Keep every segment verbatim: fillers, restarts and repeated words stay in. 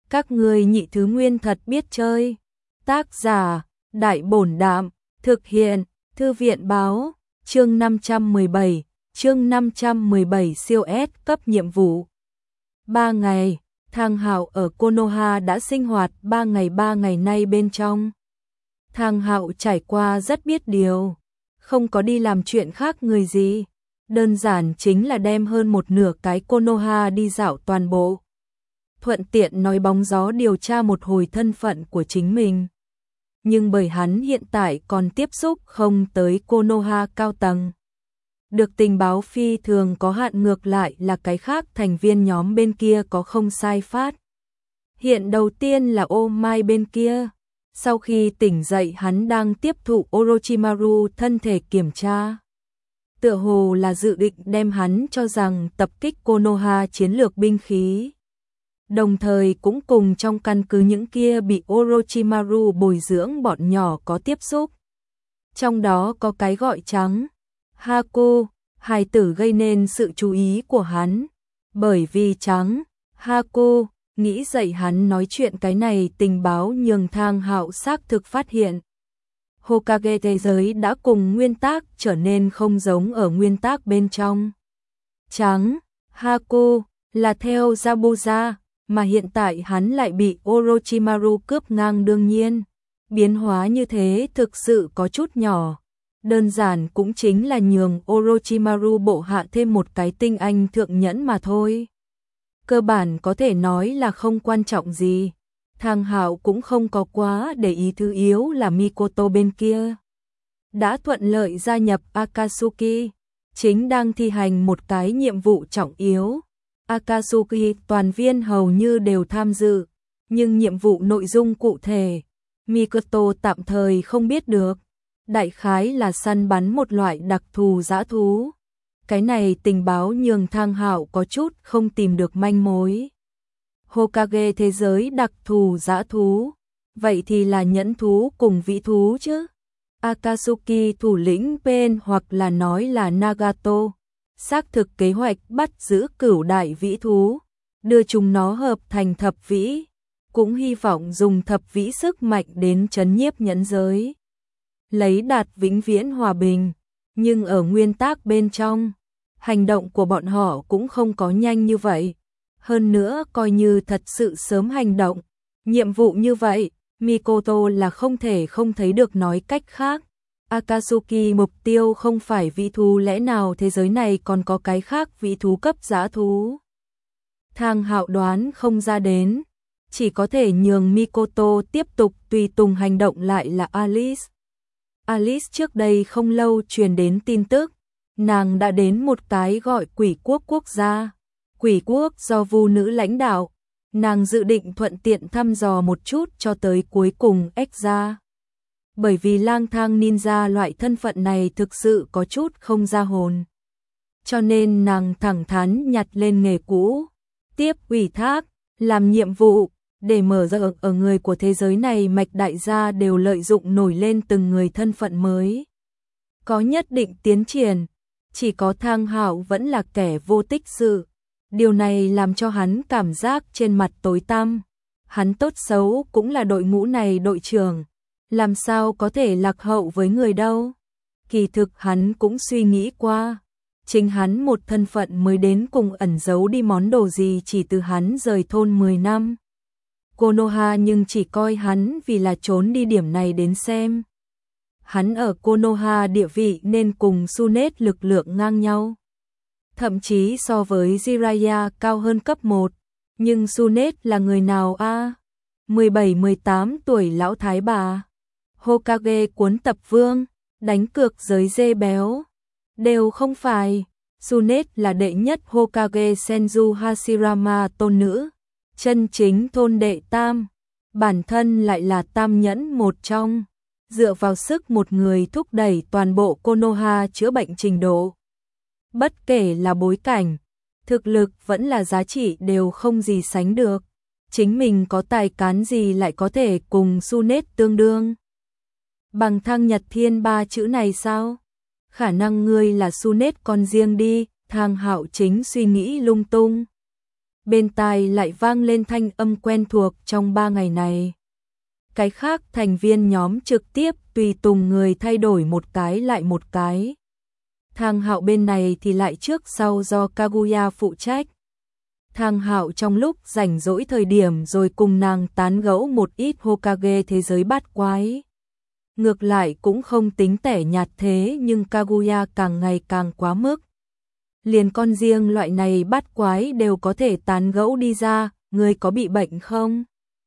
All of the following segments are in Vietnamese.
Các ngươi nhị thứ nguyên thật biết chơi. Tác giả, Đại Bổn Đạm, thực hiện, Thư viện Báo, chương năm trăm mười bảy, chương năm trăm mười bảy siêu S cấp nhiệm vụ. Ba ngày, Thang Hạo ở Konoha đã sinh hoạt ba ngày ba ngày nay bên trong. Thang Hạo trải qua rất biết điều, không có đi làm chuyện khác người gì, đơn giản chính là đem hơn một nửa cái Konoha đi dạo toàn bộ. Thuận tiện nói bóng gió điều tra một hồi thân phận của chính mình. Nhưng bởi hắn hiện tại còn tiếp xúc không tới Konoha cao tầng. Được tình báo phi thường có hạn, ngược lại là cái khác thành viên nhóm bên kia có không sai phát. Hiện đầu tiên là Ô Mai bên kia. Sau khi tỉnh dậy hắn đang tiếp thụ Orochimaru thân thể kiểm tra. Tựa hồ là dự định đem hắn cho rằng tập kích Konoha chiến lược binh khí. Đồng thời cũng cùng trong căn cứ những kia bị Orochimaru bồi dưỡng bọn nhỏ có tiếp xúc. Trong đó có cái gọi trắng Haku, hài tử gây nên sự chú ý của hắn. Bởi vì trắng Haku nghĩ dậy hắn nói chuyện cái này, tình báo nhường Thang Hạo xác thực phát hiện. Hokage thế giới đã cùng nguyên tác trở nên không giống ở nguyên tác bên trong. Trắng Haku là theo Zabuza, mà hiện tại hắn lại bị Orochimaru cướp ngang. Đương nhiên, biến hóa như thế thực sự có chút nhỏ. Đơn giản cũng chính là nhường Orochimaru bộ hạ thêm một cái tinh anh thượng nhẫn mà thôi. Cơ bản có thể nói là không quan trọng gì. Thang Hạo cũng không có quá để ý, thứ yếu là Mikoto bên kia đã thuận lợi gia nhập Akatsuki, chính đang thi hành một cái nhiệm vụ trọng yếu. Akatsuki toàn viên hầu như đều tham dự, nhưng nhiệm vụ nội dung cụ thể Mikoto tạm thời không biết được. Đại khái là săn bắn một loại đặc thù dã thú. Cái này tình báo nhường Thang Hạo có chút không tìm được manh mối. Hokage thế giới đặc thù dã thú, vậy thì là nhẫn thú cùng vĩ thú chứ. Akatsuki thủ lĩnh Pen hoặc là nói là Nagato xác thực kế hoạch bắt giữ cửu đại vĩ thú, đưa chúng nó hợp thành thập vĩ, cũng hy vọng dùng thập vĩ sức mạnh đến trấn nhiếp nhẫn giới, lấy đạt vĩnh viễn hòa bình. Nhưng ở nguyên tác bên trong, hành động của bọn họ cũng không có nhanh như vậy. Hơn nữa coi như thật sự sớm hành động, nhiệm vụ như vậy, Mikoto là không thể không thấy được. Nói cách khác, Akatsuki mục tiêu không phải vĩ thú, lẽ nào thế giới này còn có cái khác vĩ thú cấp dã thú? Thang Hạo đoán không ra đến, chỉ có thể nhường Mikoto tiếp tục tùy tùng hành động. Lại là Alice. Alice trước đây không lâu truyền đến tin tức, nàng đã đến một cái gọi Quỷ Quốc quốc gia. Quỷ Quốc do Vu nữ lãnh đạo, nàng dự định thuận tiện thăm dò một chút cho tới cuối cùng ếch ra. Bởi vì lang thang ninja loại thân phận này thực sự có chút không ra hồn. Cho nên nàng thẳng thắn nhặt lên nghề cũ, tiếp ủy thác, làm nhiệm vụ, để mở rộng ở người của thế giới này. Mạch đại gia đều lợi dụng nổi lên từng người thân phận mới, có nhất định tiến triển. Chỉ có Thang Hạo vẫn là kẻ vô tích sự. Điều này làm cho hắn cảm giác trên mặt tối tăm. Hắn tốt xấu cũng là đội ngũ này đội trưởng, làm sao có thể lạc hậu với người đâu. Kỳ thực hắn cũng suy nghĩ qua, chính hắn một thân phận mới đến cùng ẩn giấu đi món đồ gì chỉ từ hắn rời thôn mười năm. Konoha nhưng chỉ coi hắn vì là trốn đi điểm này đến xem. Hắn ở Konoha địa vị nên cùng Tsunade lực lượng ngang nhau. Thậm chí so với Jiraiya cao hơn cấp một. Nhưng Tsunade là người nào a? À? mười bảy mười tám tuổi lão thái bà. Hokage cuốn tập vương, đánh cược giới dê béo. Đều không phải. Tsunade là đệ nhất Hokage Senju Hashirama tôn nữ. Chân chính thôn đệ tam. Bản thân lại là tam nhẫn một trong. Dựa vào sức một người thúc đẩy toàn bộ Konoha chữa bệnh trình độ. Bất kể là bối cảnh, thực lực vẫn là giá trị đều không gì sánh được. Chính mình có tài cán gì lại có thể cùng Tsunade tương đương? Bằng Thang Nhật Thiên ba chữ này sao? Khả năng ngươi là Tsunade con riêng đi. Thang Hạo chính suy nghĩ lung tung. bên tai lại vang lên thanh âm quen thuộc trong ba ngày này. Cái khác thành viên nhóm trực tiếp tùy tùng người thay đổi một cái lại một cái. Thang Hạo bên này thì lại trước sau do Kaguya phụ trách. Thang Hạo trong lúc rảnh rỗi thời điểm rồi cùng nàng tán gẫu một ít Hokage thế giới bát quái. Ngược lại cũng không tính tẻ nhạt thế nhưng Kaguya càng ngày càng quá mức. Liền con riêng loại này bát quái đều có thể tán gẫu đi ra, người có bị bệnh không?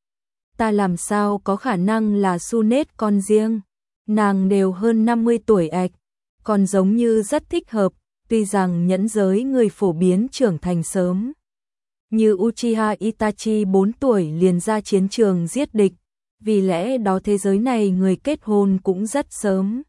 Ta làm sao có khả năng là Tsunade con riêng, nàng đều hơn năm mươi tuổi ạch, còn giống như rất thích hợp, tuy rằng nhẫn giới người phổ biến trưởng thành sớm. Như Uchiha Itachi bốn tuổi liền ra chiến trường giết địch, vì lẽ đó thế giới này người kết hôn cũng rất sớm.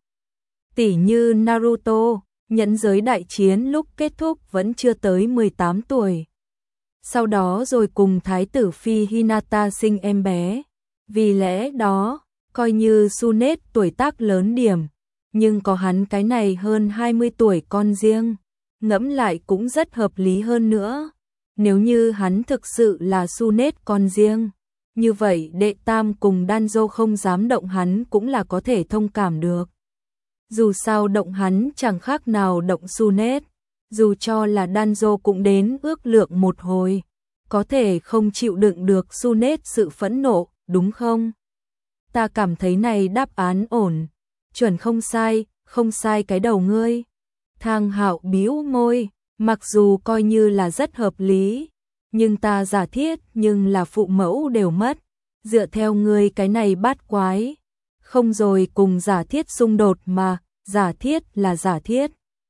Tỷ như Naruto, nhẫn giới đại chiến lúc kết thúc vẫn chưa tới mười tám tuổi. Sau đó rồi cùng thái tử phi Hinata sinh em bé. Vì lẽ đó, coi như Tsunade tuổi tác lớn điểm, nhưng có hắn cái này hơn hai mươi tuổi con riêng, ngẫm lại cũng rất hợp lý hơn nữa. Nếu như hắn thực sự là Tsunade con riêng, như vậy đệ tam cùng Danzo không dám động hắn cũng là có thể thông cảm được. Dù sao động hắn chẳng khác nào động Tsunade, dù cho là Danzo cũng đến ước lượng một hồi, có thể không chịu đựng được Tsunade sự phẫn nộ, đúng không? Ta cảm thấy này đáp án ổn, chuẩn không sai, không sai cái đầu ngươi. Thang Hạo bĩu môi, mặc dù coi như là rất hợp lý, nhưng ta giả thiết nhưng là phụ mẫu đều mất, dựa theo ngươi cái này bát quái, không rồi cùng giả thiết xung đột mà, giả thiết là giả thiết.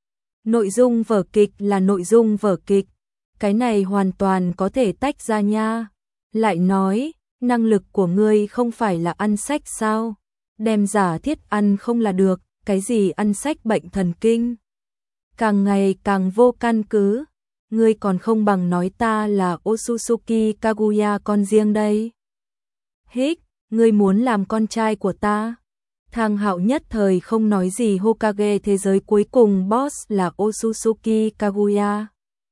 Nội dung vở kịch là nội dung vở kịch, cái này hoàn toàn có thể tách ra nha. Lại nói, năng lực của ngươi không phải là ăn sách sao? Đem giả thiết ăn không là được, cái gì ăn sách bệnh thần kinh? Càng ngày càng vô căn cứ, ngươi còn không bằng nói ta là Otsutsuki Kaguya con riêng đây. Hích, ngươi muốn làm con trai của ta? Thang Hạo nhất thời không nói gì. Hokage thế giới cuối cùng boss là Otsutsuki Kaguya.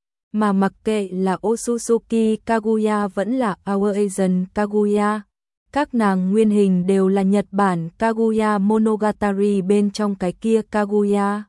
Mà mặc kệ là Otsutsuki Kaguya vẫn là Our Asian Kaguya, các nàng nguyên hình đều là Nhật Bản Kaguya Monogatari bên trong cái kia Kaguya.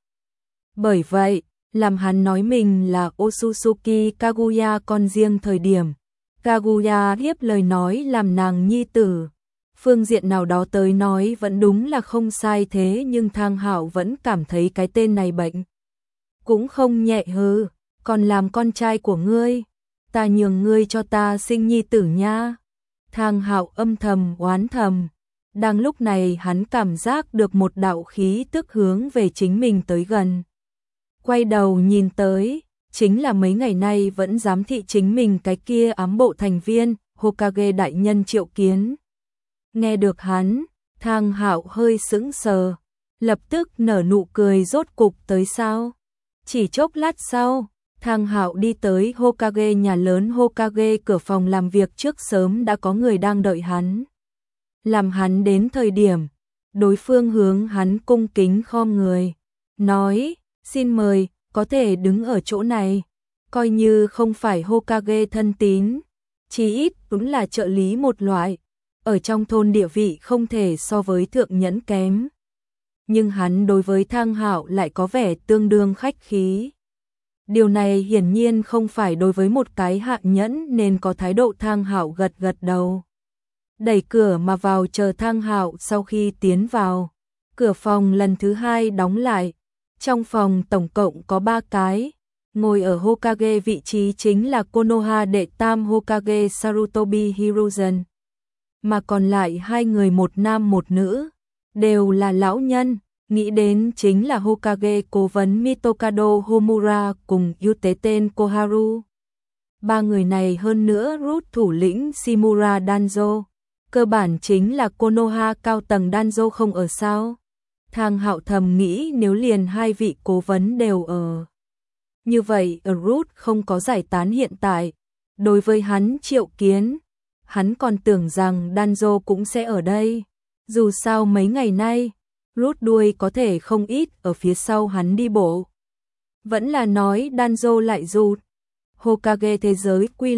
Bởi vậy, làm hắn nói mình là Otsutsuki Kaguya con riêng thời điểm, Kaguya hiếp lời nói làm nàng nhi tử. Phương diện nào đó tới nói vẫn đúng là không sai thế nhưng Thang Hạo vẫn cảm thấy cái tên này bệnh. Cũng không nhẹ hừ, còn làm con trai của ngươi, ta nhường ngươi cho ta sinh nhi tử nha. Thang Hạo âm thầm oán thầm, đang lúc này hắn cảm giác được một đạo khí tức hướng về chính mình tới gần. Quay đầu nhìn tới, chính là mấy ngày nay vẫn giám thị chính mình cái kia ám bộ thành viên, Hokage đại nhân Triệu Kiến. Nghe được hắn, Thang Hạo hơi sững sờ, lập tức nở nụ cười. Rốt cục tới sao? Chỉ chốc lát sau, Thang Hạo đi tới Hokage nhà lớn. Hokage cửa phòng làm việc trước sớm đã có người đang đợi hắn. Làm hắn đến thời điểm, đối phương hướng hắn cung kính khom người, nói, xin mời, có thể đứng ở chỗ này. Coi như không phải Hokage thân tín, chí ít đúng là trợ lý một loại, ở trong thôn địa vị không thể so với thượng nhẫn kém. Nhưng hắn đối với Thang Hạo lại có vẻ tương đương khách khí. Điều này hiển nhiên không phải đối với một cái hạ nhẫn nên có thái độ. Thang Hạo gật gật đầu, đẩy cửa mà vào. Chờ Thang Hạo sau khi tiến vào, cửa phòng lần thứ hai đóng lại. Trong phòng tổng cộng có ba cái, ngồi ở Hokage vị trí chính là Konoha đệ tam Hokage Sarutobi Hiruzen, mà còn lại hai người một nam một nữ, đều là lão nhân. Nghĩ đến chính là Hokage cố vấn Mitokado Homura cùng Yuteten Koharu. Ba người này hơn nữa Root thủ lĩnh Shimura Danzo, cơ bản chính là Konoha cao tầng Danzo không ở sao. Thang Hạo thầm nghĩ nếu liền hai vị cố vấn đều ở, như vậy ở Root không có giải tán hiện tại. Đối với hắn Triệu Kiến, hắn còn tưởng rằng Danzo cũng sẽ ở đây. Dù sao mấy ngày nay, Root đuôi có thể không ít ở phía sau hắn đi bộ. Vẫn là nói Danzo lại rụt. Hokage thế giới quy luật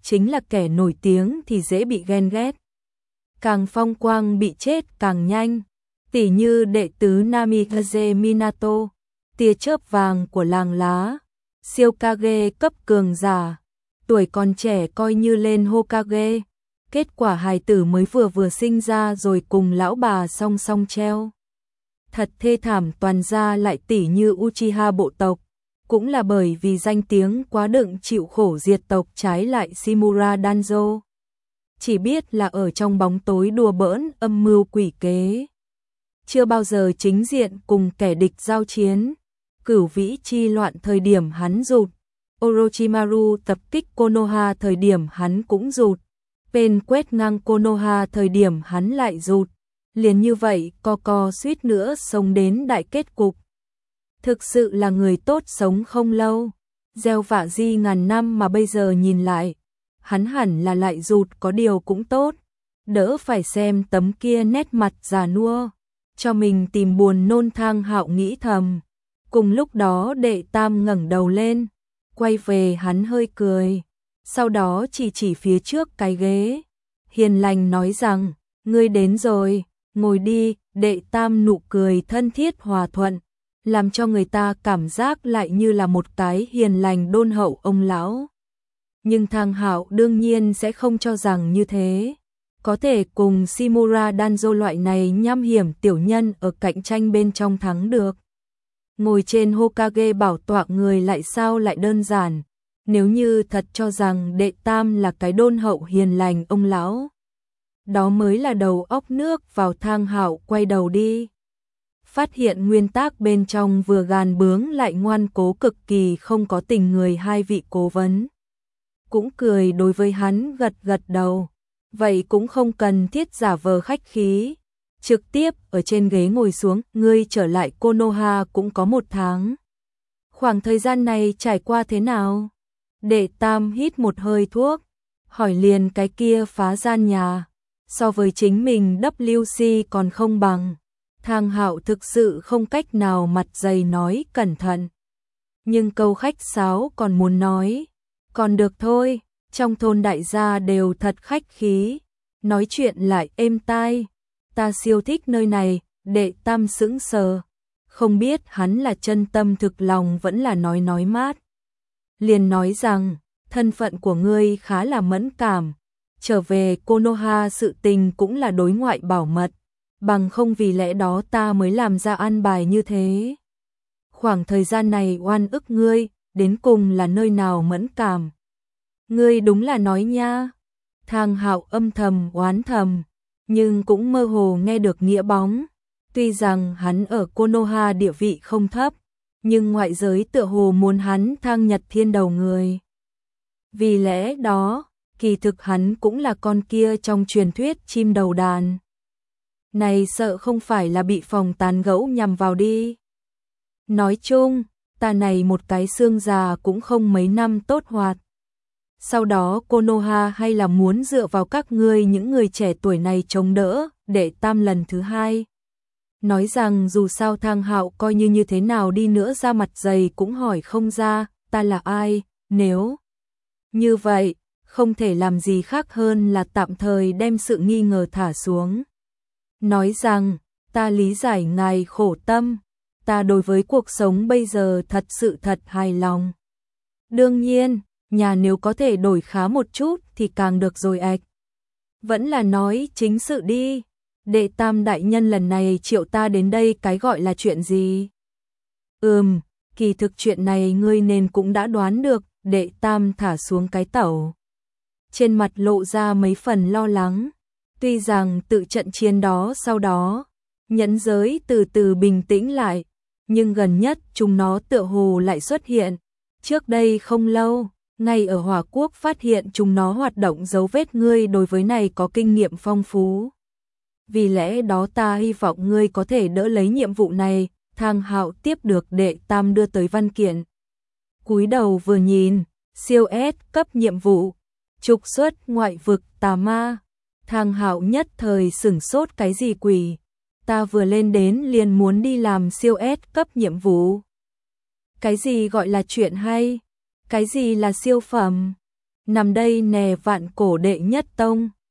chính là kẻ nổi tiếng thì dễ bị ghen ghét. Càng phong quang bị chết càng nhanh, tỉ như đệ tứ Namikaze Minato, tia chớp vàng của làng lá, siêu Kage cấp cường giả, tuổi còn trẻ coi như lên Hokage, kết quả hài tử mới vừa vừa sinh ra rồi cùng lão bà song song treo. Thật thê thảm, toàn gia lại tỉ như Uchiha bộ tộc, cũng là bởi vì danh tiếng quá đựng chịu khổ diệt tộc, trái lại Shimura Danzo chỉ biết là ở trong bóng tối đùa bỡn âm mưu quỷ kế, chưa bao giờ chính diện cùng kẻ địch giao chiến. Cửu vĩ chi loạn thời điểm hắn rụt, Orochimaru tập kích Konoha thời điểm hắn cũng rụt, Pain quét ngang Konoha thời điểm hắn lại rụt, liền như vậy co co suýt nữa sống đến đại kết cục. Thực sự là người tốt sống không lâu, gieo vạ di ngàn năm mà bây giờ nhìn lại, hắn hẳn là lại rụt, có điều cũng tốt, đỡ phải xem tấm kia nét mặt già nua, cho mình tìm buồn nôn. Thang Hạo nghĩ thầm. Cùng lúc đó Đệ Tam ngẩng đầu lên, quay về hắn hơi cười, sau đó chỉ chỉ phía trước cái ghế, hiền lành nói rằng, ngươi đến rồi, ngồi đi. Đệ Tam nụ cười thân thiết hòa thuận, làm cho người ta cảm giác lại như là một cái hiền lành đôn hậu ông lão. Nhưng Thang Hạo đương nhiên sẽ không cho rằng như thế, có thể cùng Shimura Danzo loại này nham hiểm tiểu nhân ở cạnh tranh bên trong thắng được. Ngồi trên Hokage bảo tọa người lại sao lại đơn giản, nếu như thật cho rằng Đệ Tam là cái đôn hậu hiền lành ông lão, đó mới là đầu óc nước vào. Thang Hạo quay đầu đi, phát hiện nguyên tác bên trong vừa gàn bướng lại ngoan cố, cực kỳ không có tình người. Hai vị cố vấn cũng cười đối với hắn, gật gật đầu, vậy cũng không cần thiết giả vờ khách khí, trực tiếp ở trên ghế ngồi xuống. Ngươi trở lại Konoha cũng có một tháng, khoảng thời gian này trải qua thế nào? Đệ Tam hít một hơi thuốc, hỏi liền. Cái kia phá gian nhà, so với chính mình W C còn không bằng. Thang Hạo thực sự không cách nào mặt dày nói cẩn thận, nhưng câu khách sáo còn muốn nói, còn được thôi, trong thôn đại gia đều thật khách khí, nói chuyện lại êm tai, ta siêu thích nơi này. Đệ Tam sững sờ, không biết hắn là chân tâm thực lòng vẫn là nói nói mát. Liền nói rằng, thân phận của ngươi khá là mẫn cảm, trở về Konoha sự tình cũng là đối ngoại bảo mật, bằng không vì lẽ đó ta mới làm ra an bài như thế. Khoảng thời gian này oan ức ngươi, đến cùng là nơi nào mẫn cảm? Ngươi đúng là nói nha. Thang Hạo âm thầm oán thầm, nhưng cũng mơ hồ nghe được nghĩa bóng. Tuy rằng hắn ở Konoha địa vị không thấp, nhưng ngoại giới tựa hồ muốn hắn thăng nhật thiên đầu người. Vì lẽ đó, kỳ thực hắn cũng là con kia trong truyền thuyết chim đầu đàn. Này sợ không phải là bị phòng tán gẫu nhằm vào đi. Nói chung, ta này một cái xương già cũng không mấy năm tốt hoạt. Sau đó Konoha hay là muốn dựa vào các ngươi những người trẻ tuổi này chống đỡ. Đệ Tam lần thứ hai nói rằng dù sao Thang Hạo coi như như thế nào đi nữa ra mặt dày cũng hỏi không ra ta là ai. Nếu như vậy, không thể làm gì khác hơn là tạm thời đem sự nghi ngờ thả xuống. Nói rằng, ta lý giải ngài khổ tâm, ta đối với cuộc sống bây giờ thật sự thật hài lòng. Đương nhiên, nhà nếu có thể đổi khá một chút thì càng được rồi ạch. Vẫn là nói chính sự đi. Đệ Tam đại nhân lần này triệu ta đến đây cái gọi là chuyện gì? Ừm, kỳ thực chuyện này ngươi nên cũng đã đoán được. Đệ Tam thả xuống cái tẩu, trên mặt lộ ra mấy phần lo lắng. Tuy rằng tự trận chiến đó sau đó, nhẫn giới từ từ bình tĩnh lại, nhưng gần nhất chúng nó tựa hồ lại xuất hiện. Trước đây không lâu, ngay ở Hỏa Quốc phát hiện chúng nó hoạt động dấu vết, ngươi đối với này có kinh nghiệm phong phú. Vì lẽ đó ta hy vọng ngươi có thể đỡ lấy nhiệm vụ này. Thang Hạo tiếp được Đệ Tam đưa tới văn kiện, cúi đầu vừa nhìn, siêu S cấp nhiệm vụ, trục xuất ngoại vực tà ma. Thang Hạo nhất thời sửng sốt, cái gì quỷ? Ta vừa lên đến liền muốn đi làm siêu S cấp nhiệm vụ. Cái gì gọi là chuyện hay? Cái gì là siêu phẩm? nằm đây nè vạn cổ đệ nhất tông.